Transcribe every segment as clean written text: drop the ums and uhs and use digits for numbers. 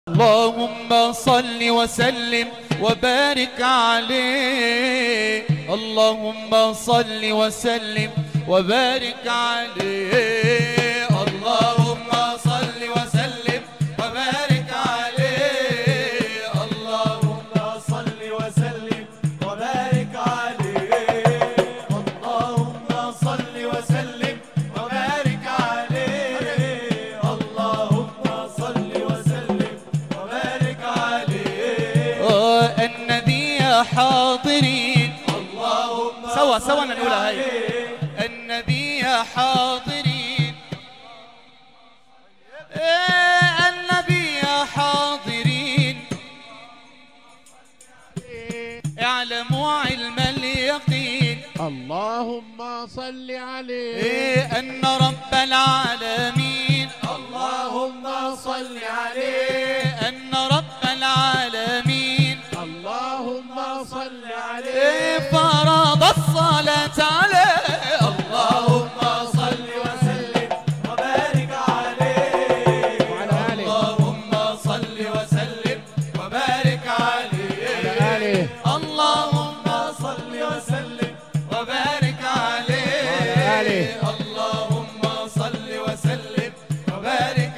اللهم صل وسلم وبارك عليه، اللهم صل وسلم وبارك عليه، اللهم صل وسلم وبارك عليه، اللهم صل وسلم وبارك عليه، اللهم صل وسلم وبارك عليه، اللهم صل وسلم وبارك عليه. النبي حاضرين، اللهم سوا نقولها هاي. النبي حاضرين، النبي حاضرين، اعلموا علم اليقين، اللهم صل عليه، أن رب العالمين، اللهم صل عليه، أن رب العالمين، اللهم صل عليه، فرض الصلاة عليه، اللهم صل وسلم وبارك عليه وعلى آله، اللهم صل وسلم وبارك عليه، اللهم صل وسلم وبارك عليه، اللهم صل وسلم وبارك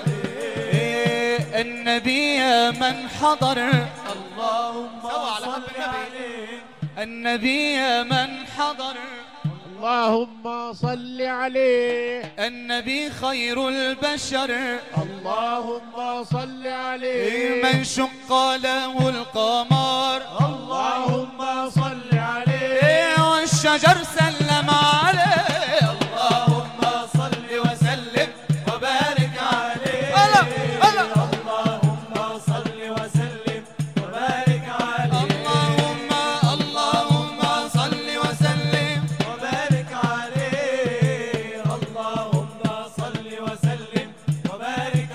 عليه. النبي من حضر، اللهم صل عليه، النبي من حضر، اللهم صل عليه، النبي خير البشر، اللهم صل عليه، من شق له القمر، اللهم صل عليه، والشجر سلم عليه، اللهم صل وسلم وبارك عليه، اللهم صل وسلم وبارك عليه، اللهم صل وسلم وبارك عليه، اللهم صل وسلم وبارك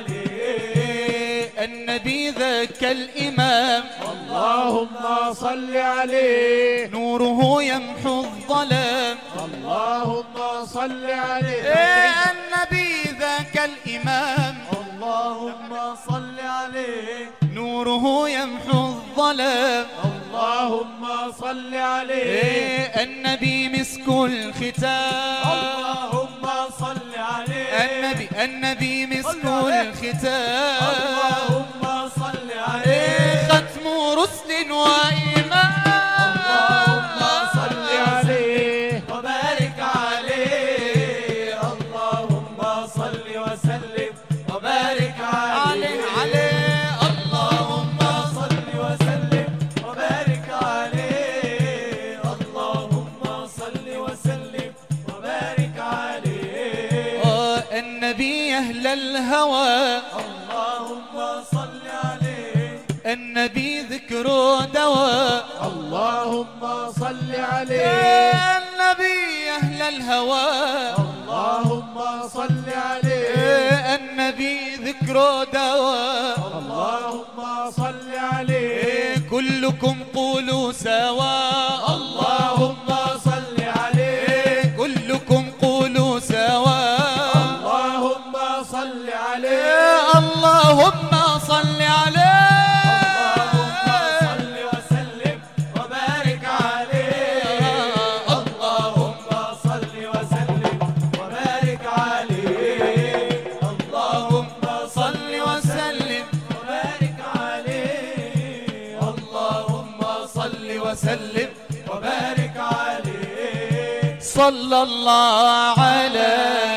عليه. النبي ذاك الإمام، اللهم صل عليه، نوره يمحو الظلام، اللهم صل عليه، النبي ذاك الإمام، اللهم صل عليه، نوره يمحو الظلام، اللهم صل عليه، النبي مسك الختام، اللهم صل عليه، النبي مسك الختام، اللهم صل عليه، ختم رسل وإمام، اللهم صل عليه وبارك عليه، اللهم صل وسلم وبارك عليه، اللهم صل وسلم وبارك عليه، اللهم صل وسلم وبارك عليه. النبي أهل الهوى، اللهم صل عليه، النبي ذكره دواء، اللهم صل عليه، النبي أهل الهوى، اللهم صل عليه، النبي ذكره دواء، اللهم صل عليه، كلكم قولوا سواء، اللهم صل عليه، كلكم قولوا سواء، اللهم صل عليه، اللهم صل عليه، اللهم صل وسلم وبارك عليه، اللهم صل وسلم وبارك عليه، اللهم صل وسلم وبارك عليه، اللهم صل وسلم وبارك عليه. صلى الله على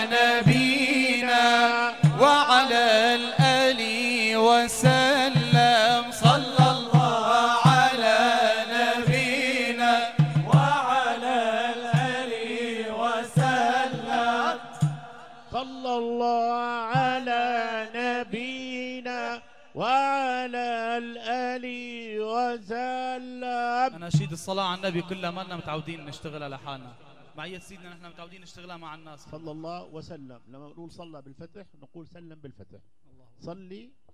نبينا وعلى الآل وسلم، صلى الله على نبينا وعلى الآل وسلم، صلى الله على نبينا وعلى الآل وسلم. أناشيد الصلاة على النبي كلها ما لنا متعودين نشتغلها لحالنا، معية سيدنا نحن متعودين نشتغلها مع الناس. صلى الله وسلم، لما نقول صلى بالفتح نقول سلم بالفتح. صلي